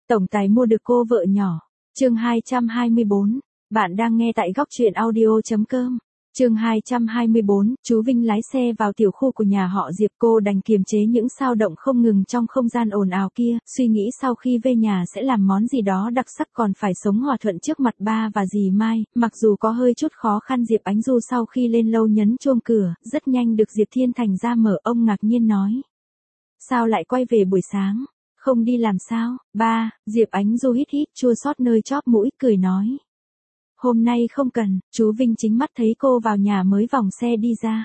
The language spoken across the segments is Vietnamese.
Tổng tài mua được cô vợ nhỏ. Chương 224. Bạn đang nghe tại góc truyện audio.com. Chương 224, chú Vinh lái xe vào tiểu khu của nhà họ Diệp, cô đành kiềm chế những xao động không ngừng trong không gian ồn ào kia, suy nghĩ sau khi về nhà sẽ làm món gì đó đặc sắc còn phải sống hòa thuận trước mặt ba và dì Mai, mặc dù có hơi chút khó khăn. Diệp Ánh Du sau khi lên lâu nhấn chuông cửa, rất nhanh được Diệp Thiên Thành ra mở. Ông ngạc nhiên nói: Sao lại quay về buổi sáng? Không đi làm sao? Ba, Diệp Ánh Du hít hít chua xót nơi chóp mũi, cười nói: Hôm nay không cần. Chú Vinh chính mắt thấy cô vào nhà mới vòng xe đi ra.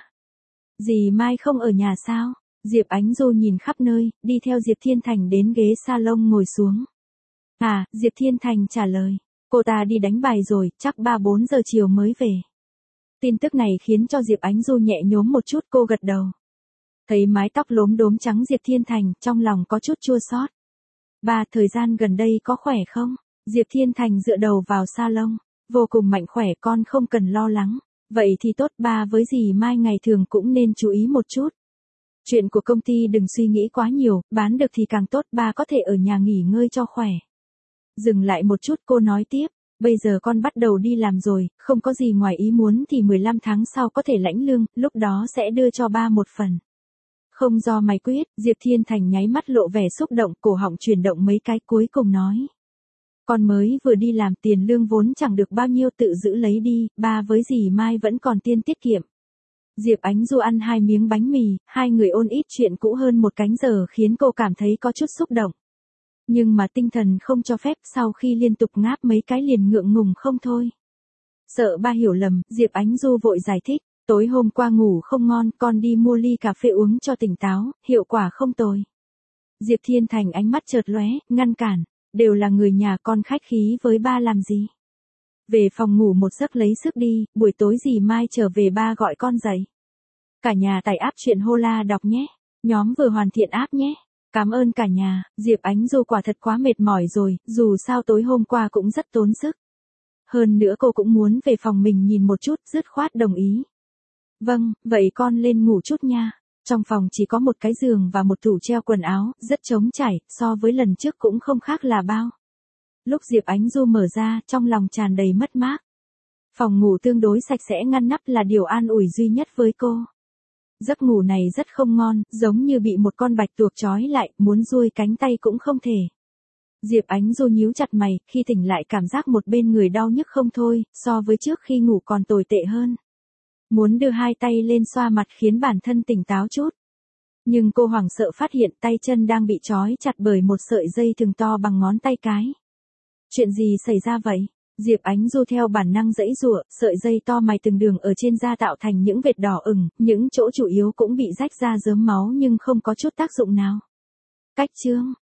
Dì Mai không ở nhà sao? Diệp Ánh Du nhìn khắp nơi, đi theo Diệp Thiên Thành đến ghế salon ngồi xuống. À, Diệp Thiên Thành trả lời. Cô ta đi đánh bài rồi, chắc 3-4 giờ chiều mới về. Tin tức này khiến cho Diệp Ánh Du nhẹ nhõm một chút, cô gật đầu. Thấy mái tóc lốm đốm trắng Diệp Thiên Thành, trong lòng có chút chua xót. Ba, thời gian gần đây có khỏe không? Diệp Thiên Thành dựa đầu vào salon. Vô cùng mạnh khỏe, con không cần lo lắng. Vậy thì tốt, ba với dì Mai ngày thường cũng nên chú ý một chút. Chuyện của công ty đừng suy nghĩ quá nhiều, bán được thì càng tốt, ba có thể ở nhà nghỉ ngơi cho khỏe. Dừng lại một chút, cô nói tiếp. Bây giờ con bắt đầu đi làm rồi, không có gì ngoài ý muốn thì 15 tháng sau có thể lãnh lương, lúc đó sẽ đưa cho ba một phần. Không do mày quyết. Diệp Thiên Thành nháy mắt lộ vẻ xúc động, cổ họng chuyển động mấy cái, cuối cùng nói: Con mới vừa đi làm, tiền lương vốn chẳng được bao nhiêu, tự giữ lấy đi, ba với dì Mai vẫn còn tiền tiết kiệm. Diệp Ánh Du ăn 2 miếng bánh mì, hai người ôn ít chuyện cũ hơn 1 canh giờ khiến cô cảm thấy có chút xúc động. Nhưng mà tinh thần không cho phép, sau khi liên tục ngáp mấy cái liền ngượng ngùng không thôi. Sợ ba hiểu lầm, Diệp Ánh Du vội giải thích. Tối hôm qua ngủ không ngon, con đi mua ly cà phê uống cho tỉnh táo, hiệu quả không tồi. Diệp Thiên Thành ánh mắt chợt lóe, ngăn cản. Đều là người nhà, con khách khí với ba làm gì? Về phòng ngủ một giấc lấy sức đi, buổi tối dì Mai trở về ba gọi con dậy. Cả nhà tải app chuyện Hola đọc nhé. Nhóm vừa hoàn thiện app nhé. Cảm ơn cả nhà. Diệp Ánh Du quả thật quá mệt mỏi rồi, dù sao tối hôm qua cũng rất tốn sức. Hơn nữa cô cũng muốn về phòng mình nhìn một chút, dứt khoát đồng ý. Vâng, vậy con lên ngủ chút nha. Trong phòng chỉ có một cái giường và một tủ treo quần áo, rất trống trải, so với lần trước cũng không khác là bao. Lúc Diệp Ánh Du mở ra, trong lòng tràn đầy mất mát. Phòng ngủ tương đối sạch sẽ ngăn nắp là điều an ủi duy nhất với cô. Giấc ngủ này rất không ngon, giống như bị một con bạch tuộc trói lại, muốn duỗi cánh tay cũng không thể. Diệp Ánh Du nhíu chặt mày, khi tỉnh lại cảm giác một bên người đau nhức không thôi, so với trước khi ngủ còn tồi tệ hơn. Muốn đưa 2 tay lên xoa mặt khiến bản thân tỉnh táo chút. Nhưng cô hoảng sợ phát hiện tay chân đang bị trói chặt bởi một sợi dây thừng to bằng ngón tay cái. Chuyện gì xảy ra vậy? Diệp Ánh Du theo bản năng giãy giụa, sợi dây to mài từng đường ở trên da tạo thành những vệt đỏ ửng, những chỗ chủ yếu cũng bị rách ra rớm máu nhưng không có chút tác dụng nào. Cách chương.